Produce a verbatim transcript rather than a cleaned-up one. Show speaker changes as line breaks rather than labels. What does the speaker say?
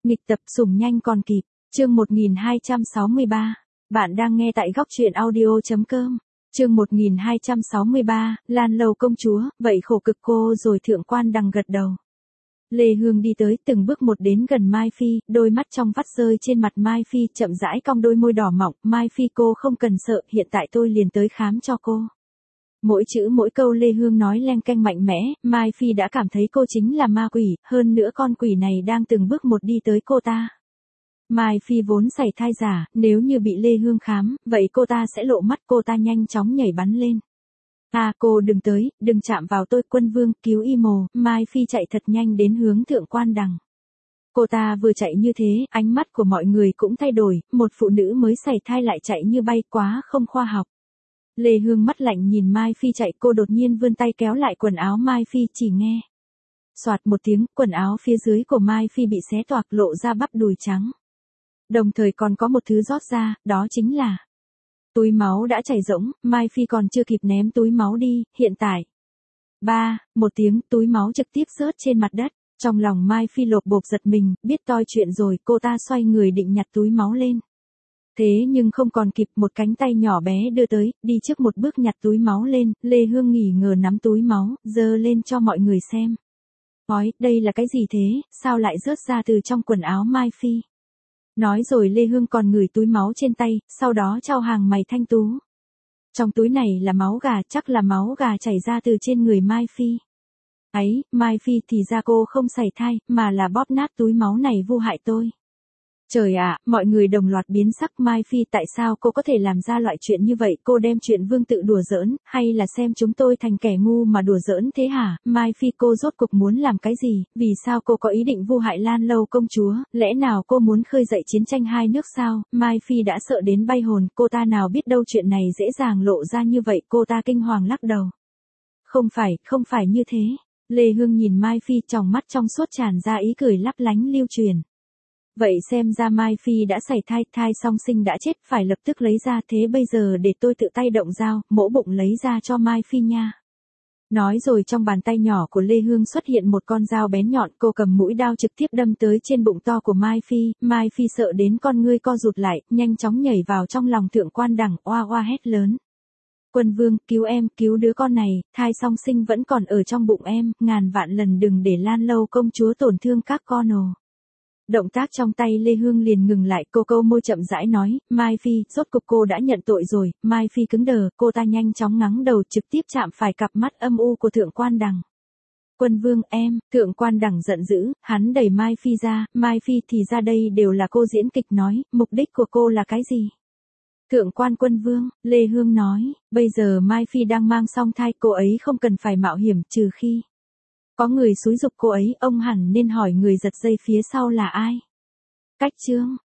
Nghịch tập sủng nhanh còn kịp, chương một nghìn hai trăm sáu mươi ba. Bạn đang nghe tại góc truyện audio.com. Chương một nghìn hai trăm sáu mươi ba, Lan Lâu công chúa, vậy khổ cực cô rồi. Thượng Quan Đằng gật đầu. Lê Hương đi tới từng bước một đến gần Mai Phi, đôi mắt trong vắt rơi trên mặt Mai Phi, chậm rãi cong đôi môi đỏ mọng. Mai Phi cô không cần sợ, hiện tại tôi liền tới khám cho cô. Mỗi chữ mỗi câu Lê Hương nói leng keng mạnh mẽ, Mai Phi đã cảm thấy cô chính là ma quỷ, hơn nữa con quỷ này đang từng bước một đi tới cô ta. Mai Phi vốn sảy thai giả, nếu như bị Lê Hương khám, vậy cô ta sẽ lộ mắt. Cô ta nhanh chóng nhảy bắn lên. À cô đừng tới, đừng chạm vào tôi. Quân Vương, cứu y mồ. Mai Phi chạy thật nhanh đến hướng Thượng Quan Đằng. Cô ta vừa chạy như thế, ánh mắt của mọi người cũng thay đổi, một phụ nữ mới sảy thai lại chạy như bay, quá không khoa học. Lê Hương mắt lạnh nhìn Mai Phi chạy, cô đột nhiên vươn tay kéo lại quần áo Mai Phi, chỉ nghe soạt một tiếng, quần áo phía dưới của Mai Phi bị xé toạc, lộ ra bắp đùi trắng. Đồng thời còn có một thứ rót ra, đó chính là túi máu đã chảy rỗng. Mai Phi còn chưa kịp ném túi máu đi, hiện tại ba, một tiếng, túi máu trực tiếp rớt trên mặt đất. Trong lòng Mai Phi lộp bộp giật mình, biết toi chuyện rồi, cô ta xoay người định nhặt túi máu lên. Thế nhưng không còn kịp, một cánh tay nhỏ bé đưa tới, đi trước một bước nhặt túi máu lên. Lê Hương nghỉ ngờ nắm túi máu, giơ lên cho mọi người xem. Ói, đây là cái gì thế, sao lại rớt ra từ trong quần áo Mai Phi? Nói rồi Lê Hương còn ngửi túi máu trên tay, sau đó chau hàng mày thanh tú. Trong túi này là máu gà, chắc là máu gà chảy ra từ trên người Mai Phi. Ấy, Mai Phi thì ra cô không sảy thai, mà là bóp nát túi máu này vu hại tôi. Trời ạ, mọi người đồng loạt biến sắc. Mai Phi, tại sao cô có thể làm ra loại chuyện như vậy? Cô đem chuyện vương tự đùa giỡn, hay là xem chúng tôi thành kẻ ngu mà đùa giỡn thế hả? Mai Phi, cô rốt cục muốn làm cái gì? Vì sao cô có ý định vu hại Lan Lâu công chúa? Lẽ nào cô muốn khơi dậy chiến tranh hai nước sao? Mai Phi đã sợ đến bay hồn, cô ta nào biết đâu chuyện này dễ dàng lộ ra như vậy. Cô ta kinh hoàng lắc đầu. Không phải, không phải như thế. Lê Hương nhìn Mai Phi, tròng mắt trong suốt tràn ra ý cười lấp lánh lưu truyền. Vậy xem ra Mai Phi đã sảy thai, thai song sinh đã chết, phải lập tức lấy ra. Thế bây giờ để tôi tự tay động dao, mổ bụng lấy ra cho Mai Phi nha. Nói rồi trong bàn tay nhỏ của Lê Hương xuất hiện một con dao bén nhọn, cô cầm mũi đao trực tiếp đâm tới trên bụng to của Mai Phi. Mai Phi sợ đến con ngươi co rụt lại, nhanh chóng nhảy vào trong lòng Thượng Quan Đằng, oa oa hét lớn. Quân Vương, cứu em, cứu đứa con này, thai song sinh vẫn còn ở trong bụng em, ngàn vạn lần đừng để Lan Lâu công chúa tổn thương các con ồ. Động tác trong tay Lê Hương liền ngừng lại, cô câu môi chậm rãi nói, Mai Phi, rốt cục cô đã nhận tội rồi. Mai Phi cứng đờ, cô ta nhanh chóng ngắng đầu, trực tiếp chạm phải cặp mắt âm u của Thượng Quan Đằng. Quân Vương, em. Thượng Quan Đằng giận dữ, hắn đẩy Mai Phi ra. Mai Phi, thì ra đây đều là cô diễn kịch nói, mục đích của cô là cái gì? Thượng Quan Quân Vương, Lê Hương nói, bây giờ Mai Phi đang mang song thai, cô ấy không cần phải mạo hiểm, trừ khi có người xúi giục cô ấy, ông hẳn nên hỏi người giật dây phía sau là ai. Cách chương,